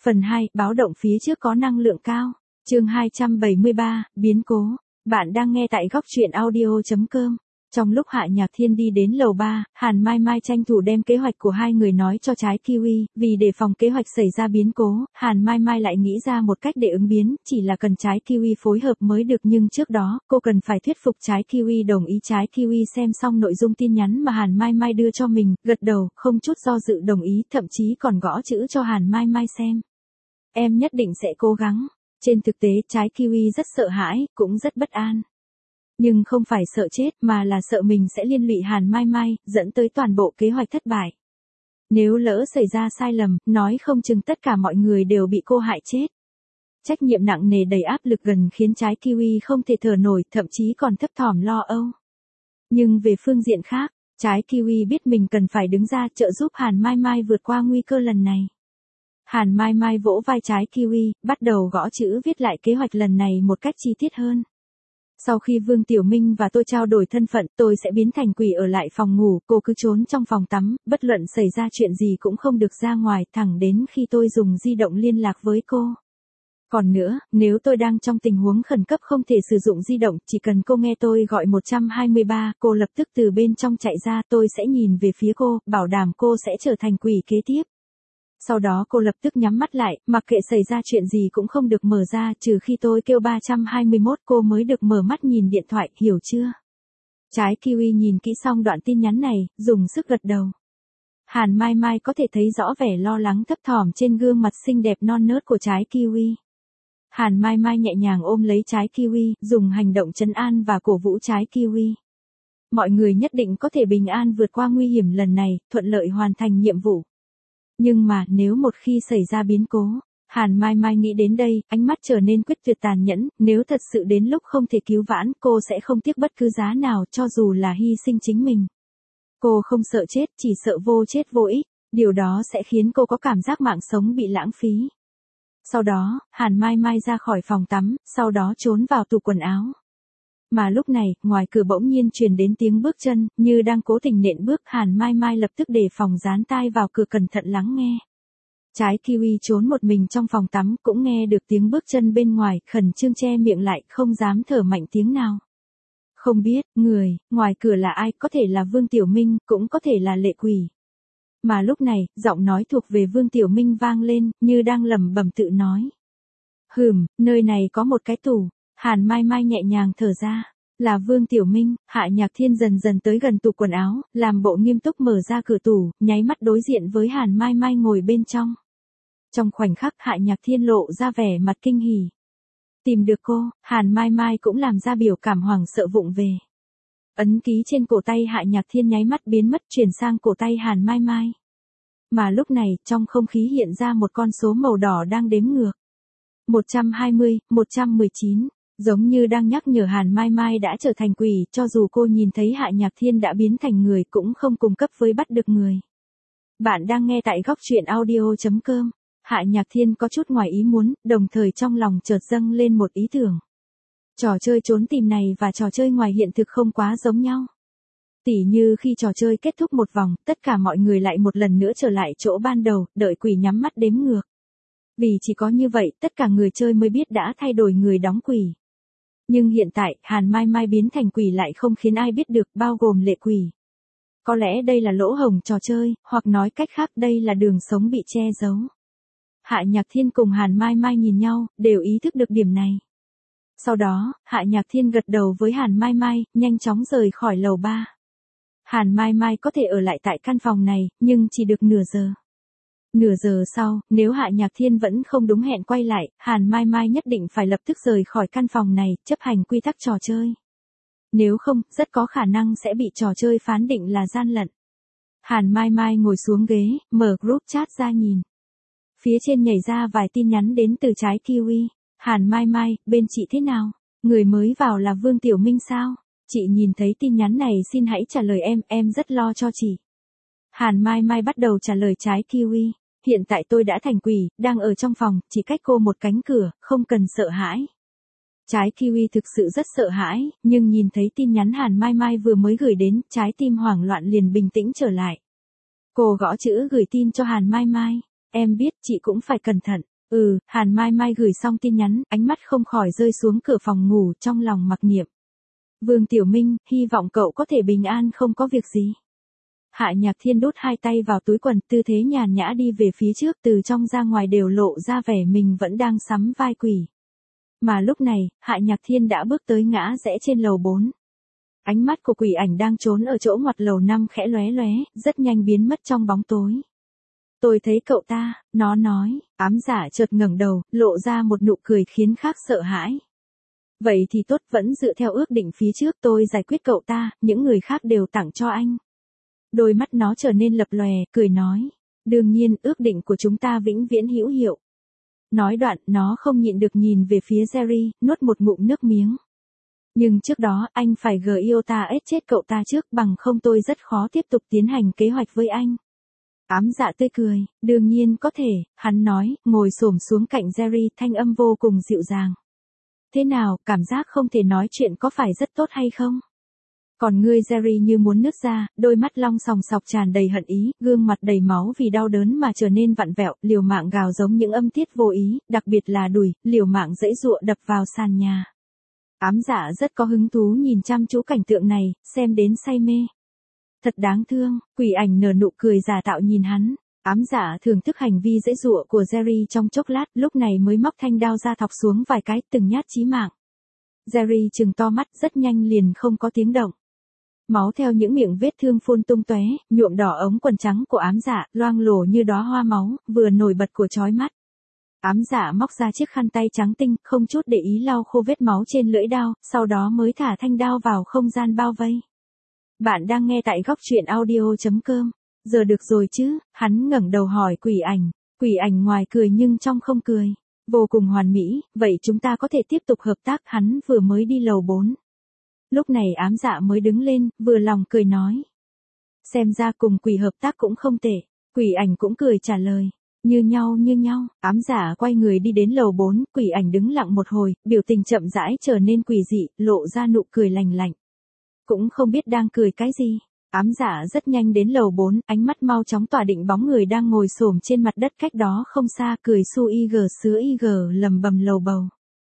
Phần 2, báo động phía trước có năng lượng cao. Chương 273, biến cố. Bạn đang nghe tại góc truyện audio.com. Trong lúc Hạ Nhạc Thiên đi đến lầu 3, Hàn Mai Mai tranh thủ đem kế hoạch của hai người nói cho trái kiwi, vì đề phòng kế hoạch xảy ra biến cố, Hàn Mai Mai lại nghĩ ra một cách để ứng biến, chỉ là cần trái kiwi phối hợp mới được, nhưng trước đó, cô cần phải thuyết phục trái kiwi đồng ý. Trái kiwi xem xong nội dung tin nhắn mà Hàn Mai Mai đưa cho mình, gật đầu, không chút do dự đồng ý, thậm chí còn gõ chữ cho Hàn Mai Mai xem. Em nhất định sẽ cố gắng. Trên thực tế, trái kiwi rất sợ hãi, cũng rất bất an. Nhưng không phải sợ chết mà là sợ mình sẽ liên lụy Hàn Mai Mai, dẫn tới toàn bộ kế hoạch thất bại. Nếu lỡ xảy ra sai lầm, nói không chừng tất cả mọi người đều bị cô hại chết. Trách nhiệm nặng nề đầy áp lực gần khiến trái kiwi không thể thở nổi, thậm chí còn thấp thỏm lo âu. Nhưng về phương diện khác, trái kiwi biết mình cần phải đứng ra trợ giúp Hàn Mai Mai vượt qua nguy cơ lần này. Hàn Mai Mai vỗ vai trái kiwi, bắt đầu gõ chữ viết lại kế hoạch lần này một cách chi tiết hơn. Sau khi Vương Tiểu Minh và tôi trao đổi thân phận, tôi sẽ biến thành quỷ ở lại phòng ngủ, cô cứ trốn trong phòng tắm, bất luận xảy ra chuyện gì cũng không được ra ngoài, thẳng đến khi tôi dùng di động liên lạc với cô. Còn nữa, nếu tôi đang trong tình huống khẩn cấp không thể sử dụng di động, chỉ cần cô nghe tôi gọi 123, cô lập tức từ bên trong chạy ra, tôi sẽ nhìn về phía cô, bảo đảm cô sẽ trở thành quỷ kế tiếp. Sau đó cô lập tức nhắm mắt lại, mặc kệ xảy ra chuyện gì cũng không được mở ra, trừ khi tôi kêu 321 cô mới được mở mắt nhìn điện thoại, hiểu chưa? Trái kiwi nhìn kỹ xong đoạn tin nhắn này, dùng sức gật đầu. Hàn Mai Mai có thể thấy rõ vẻ lo lắng thấp thỏm trên gương mặt xinh đẹp non nớt của trái kiwi. Hàn Mai Mai nhẹ nhàng ôm lấy trái kiwi, dùng hành động trấn an và cổ vũ trái kiwi. Mọi người nhất định có thể bình an vượt qua nguy hiểm lần này, thuận lợi hoàn thành nhiệm vụ. Nhưng mà nếu một khi xảy ra biến cố, Hàn Mai Mai nghĩ đến đây, ánh mắt trở nên quyết tuyệt tàn nhẫn, nếu thật sự đến lúc không thể cứu vãn, cô sẽ không tiếc bất cứ giá nào cho dù là hy sinh chính mình. Cô không sợ chết, chỉ sợ vô chết vô ích, điều đó sẽ khiến cô có cảm giác mạng sống bị lãng phí. Sau đó, Hàn Mai Mai ra khỏi phòng tắm, sau đó trốn vào tủ quần áo. Mà lúc này, ngoài cửa bỗng nhiên truyền đến tiếng bước chân, như đang cố tình nện bước, Hàn Mai Mai lập tức đề phòng dán tai vào cửa cẩn thận lắng nghe. Trái kiwi trốn một mình trong phòng tắm, cũng nghe được tiếng bước chân bên ngoài, khẩn trương che miệng lại, không dám thở mạnh tiếng nào. Không biết, người, ngoài cửa là ai, có thể là Vương Tiểu Minh, cũng có thể là Lệ Quỷ. Mà lúc này, giọng nói thuộc về Vương Tiểu Minh vang lên, như đang lẩm bẩm tự nói. Nơi này có một cái tủ. Hàn Mai Mai nhẹ nhàng thở ra, là Vương Tiểu Minh. Hạ Nhạc Thiên dần dần tới gần tủ quần áo, làm bộ nghiêm túc mở ra cửa tủ, nháy mắt đối diện với Hàn Mai Mai ngồi bên trong. Trong khoảnh khắc Hạ Nhạc Thiên lộ ra vẻ mặt kinh hỉ. Tìm được cô, Hàn Mai Mai cũng làm ra biểu cảm hoảng sợ vụng về. Ấn ký trên cổ tay Hạ Nhạc Thiên nháy mắt biến mất, chuyển sang cổ tay Hàn Mai Mai. Mà lúc này, trong không khí hiện ra một con số màu đỏ đang đếm ngược. 120, 119. Giống như đang nhắc nhở Hàn Mai Mai đã trở thành quỷ, cho dù cô nhìn thấy Hạ Nhạc Thiên đã biến thành người cũng không cùng cấp với bắt được người. Bạn đang nghe tại góc truyện audio.com. Hạ Nhạc Thiên có chút ngoài ý muốn, đồng thời trong lòng chợt dâng lên một ý tưởng. Trò chơi trốn tìm này và trò chơi ngoài hiện thực không quá giống nhau. Tỉ như khi trò chơi kết thúc một vòng, tất cả mọi người lại một lần nữa trở lại chỗ ban đầu, đợi quỷ nhắm mắt đếm ngược. Vì chỉ có như vậy, tất cả người chơi mới biết đã thay đổi người đóng quỷ. Nhưng hiện tại, Hàn Mai Mai biến thành quỷ lại không khiến ai biết được, bao gồm Lệ Quỷ. Có lẽ đây là lỗ hổng trò chơi, hoặc nói cách khác đây là đường sống bị che giấu. Hạ Nhạc Thiên cùng Hàn Mai Mai nhìn nhau, đều ý thức được điểm này. Sau đó, Hạ Nhạc Thiên gật đầu với Hàn Mai Mai, nhanh chóng rời khỏi lầu 3. Hàn Mai Mai có thể ở lại tại căn phòng này, nhưng chỉ được nửa giờ. Nửa giờ sau, nếu Hạ Nhạc Thiên vẫn không đúng hẹn quay lại, Hàn Mai Mai nhất định phải lập tức rời khỏi căn phòng này, chấp hành quy tắc trò chơi. Nếu không, rất có khả năng sẽ bị trò chơi phán định là gian lận. Hàn Mai Mai ngồi xuống ghế, mở group chat ra nhìn. Phía trên nhảy ra vài tin nhắn đến từ trái kiwi. Hàn Mai Mai, bên chị thế nào? Người mới vào là Vương Tiểu Minh sao? Chị nhìn thấy tin nhắn này xin hãy trả lời em rất lo cho chị. Hàn Mai Mai bắt đầu trả lời trái kiwi. Hiện tại tôi đã thành quỷ, đang ở trong phòng, chỉ cách cô một cánh cửa, không cần sợ hãi. Trái kiwi thực sự rất sợ hãi, nhưng nhìn thấy tin nhắn Hàn Mai Mai vừa mới gửi đến, trái tim hoảng loạn liền bình tĩnh trở lại. Cô gõ chữ gửi tin cho Hàn Mai Mai. em biết, chị cũng phải cẩn thận. Hàn Mai Mai gửi xong tin nhắn, ánh mắt không khỏi rơi xuống cửa phòng ngủ, trong lòng mặc niệm. Vương Tiểu Minh, hy vọng cậu có thể bình an không có việc gì. Hạ Nhạc Thiên đút hai tay vào túi quần, tư thế nhàn nhã đi về phía trước, từ trong ra ngoài đều lộ ra vẻ mình vẫn đang sắm vai quỷ. Mà lúc này, Hạ Nhạc Thiên đã bước tới ngã rẽ trên lầu 4. Ánh mắt của quỷ ảnh đang trốn ở chỗ ngoặt lầu 5 khẽ lóe lóe, rất nhanh biến mất trong bóng tối. Tôi thấy cậu ta, nó nói, ám giả chợt ngẩng đầu, lộ ra một nụ cười khiến khác sợ hãi. Vậy thì tốt, vẫn dựa theo ước định phía trước tôi giải quyết cậu ta, những người khác đều tặng cho anh. Đôi mắt nó trở nên lập lòe, cười nói. Đương nhiên, ước định của chúng ta vĩnh viễn hữu hiệu. Nói đoạn, nó không nhịn được nhìn về phía Jerry, nuốt một ngụm nước miếng. Nhưng trước đó, anh phải Giota chết cậu ta trước, bằng không tôi rất khó tiếp tục tiến hành kế hoạch với anh. Ám dạ tươi cười, đương nhiên có thể, hắn nói, ngồi xổm xuống cạnh Jerry, thanh âm vô cùng dịu dàng. Thế nào, cảm giác không thể nói chuyện có phải rất tốt hay không? Còn ngươi Jerry như muốn nứt ra, đôi mắt long sòng sọc tràn đầy hận ý, gương mặt đầy máu vì đau đớn mà trở nên vặn vẹo, liều mạng gào giống những âm tiết vô ý, đặc biệt là đùi, liều mạng giãy giụa đập vào sàn nhà. Ám dạ rất có hứng thú nhìn chăm chú cảnh tượng này, xem đến say mê. Thật đáng thương, quỷ ảnh nở nụ cười giả tạo nhìn hắn. Ám dạ thưởng thức hành vi giãy giụa của Jerry trong chốc lát, lúc này mới móc thanh đao ra thọc xuống vài cái, từng nhát chí mạng. Jerry trừng to mắt, rất nhanh liền không có tiếng động. Máu theo những miệng vết thương phun tung tóe, nhuộm đỏ ống quần trắng của ám dạ, loang lổ như đóa hoa máu, vừa nổi bật của chói mắt. Ám dạ móc ra chiếc khăn tay trắng tinh, không chút để ý lau khô vết máu trên lưỡi đao, sau đó mới thả thanh đao vào không gian bao vây. Bạn đang nghe tại góc truyện audio.com. Giờ được rồi chứ, hắn ngẩng đầu hỏi quỷ ảnh ngoài cười nhưng trong không cười. Vô cùng hoàn mỹ, vậy chúng ta có thể tiếp tục hợp tác, hắn vừa mới đi lầu 4. Lúc này ám dạ mới đứng lên, vừa lòng cười nói. Xem ra cùng quỷ hợp tác cũng không tệ, quỷ ảnh cũng cười trả lời. Như nhau, ám dạ quay người đi đến lầu 4, quỷ ảnh đứng lặng một hồi, biểu tình chậm rãi trở nên quỷ dị, lộ ra nụ cười lành lạnh. Cũng không biết đang cười cái gì. Ám dạ rất nhanh đến lầu 4, ánh mắt mau chóng tỏa định bóng người đang ngồi xổm trên mặt đất cách đó không xa, cười su sứa lầm bầm lầu bầu.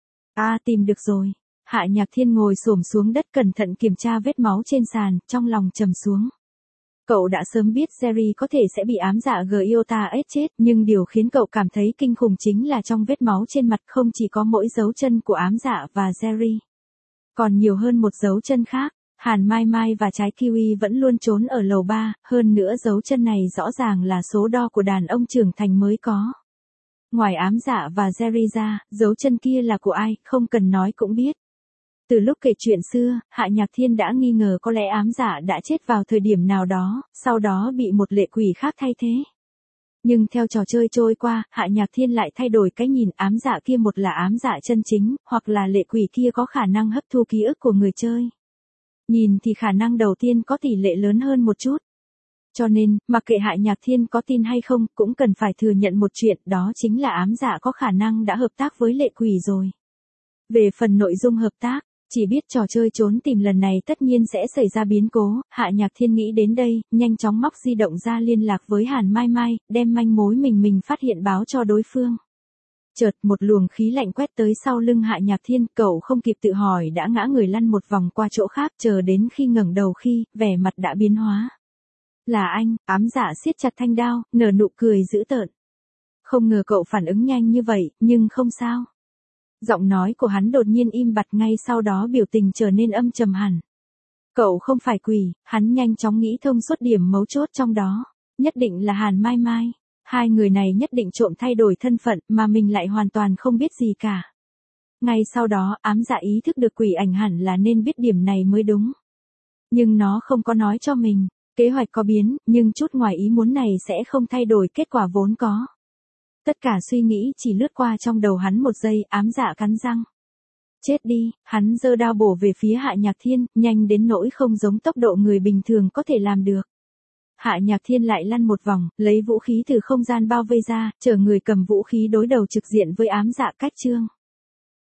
Tìm được rồi. Hạ Nhạc Thiên ngồi xổm xuống đất cẩn thận kiểm tra vết máu trên sàn, trong lòng trầm xuống. Cậu đã sớm biết Jerry có thể sẽ bị ám dạ Giota chết, nhưng điều khiến cậu cảm thấy kinh khủng chính là trong vết máu trên mặt không chỉ có mỗi dấu chân của ám dạ và Jerry. Còn nhiều hơn một dấu chân khác. Hàn Mai Mai và trái kiwi vẫn luôn trốn ở lầu 3, hơn nữa dấu chân này rõ ràng là số đo của đàn ông trưởng thành mới có. Ngoài ám dạ và Jerry ra, dấu chân kia là của ai, không cần nói cũng biết. Từ lúc kể chuyện xưa, Hạ Nhạc Thiên đã nghi ngờ có lẽ ám dạ đã chết vào thời điểm nào đó, sau đó bị một lệ quỷ khác thay thế. Nhưng theo trò chơi trôi qua, Hạ Nhạc Thiên lại thay đổi cái nhìn, ám dạ kia một là ám dạ chân chính, hoặc là lệ quỷ kia có khả năng hấp thu ký ức của người chơi. Nhìn thì khả năng đầu tiên có tỷ lệ lớn hơn một chút. Cho nên, mặc kệ Hạ Nhạc Thiên có tin hay không, cũng cần phải thừa nhận một chuyện, đó chính là ám dạ có khả năng đã hợp tác với lệ quỷ rồi. Về phần nội dung hợp tác, chỉ biết trò chơi trốn tìm lần này tất nhiên sẽ xảy ra biến cố, Hạ Nhạc Thiên nghĩ đến đây, nhanh chóng móc di động ra liên lạc với Hàn Mai Mai, đem manh mối mình phát hiện báo cho đối phương. Chợt một luồng khí lạnh quét tới sau lưng Hạ Nhạc Thiên, cậu không kịp tự hỏi đã ngã người lăn một vòng qua chỗ khác, chờ đến khi ngẩng đầu khi, vẻ mặt đã biến hóa. Là anh, ám dạ siết chặt thanh đao, nở nụ cười dữ tợn. Không ngờ cậu phản ứng nhanh như vậy, nhưng không sao. Giọng nói của hắn đột nhiên im bặt, ngay sau đó biểu tình trở nên âm trầm hẳn. Cậu không phải quỷ, hắn nhanh chóng nghĩ thông suốt điểm mấu chốt trong đó. Nhất định là Hàn Mai Mai. Hai người này nhất định trộm thay đổi thân phận mà mình lại hoàn toàn không biết gì cả. Ngay sau đó, ám dạ ý thức được quỷ ảnh hẳn là nên biết điểm này mới đúng. Nhưng nó không có nói cho mình. Kế hoạch có biến, nhưng chút ngoài ý muốn này sẽ không thay đổi kết quả vốn có. Tất cả suy nghĩ chỉ lướt qua trong đầu hắn một giây, ám dạ cắn răng. Chết đi, hắn giơ đao bổ về phía Hạ Nhạc Thiên, nhanh đến nỗi không giống tốc độ người bình thường có thể làm được. Hạ Nhạc Thiên lại lăn một vòng, lấy vũ khí từ không gian bao vây ra, chờ người cầm vũ khí đối đầu trực diện với ám dạ cách chương.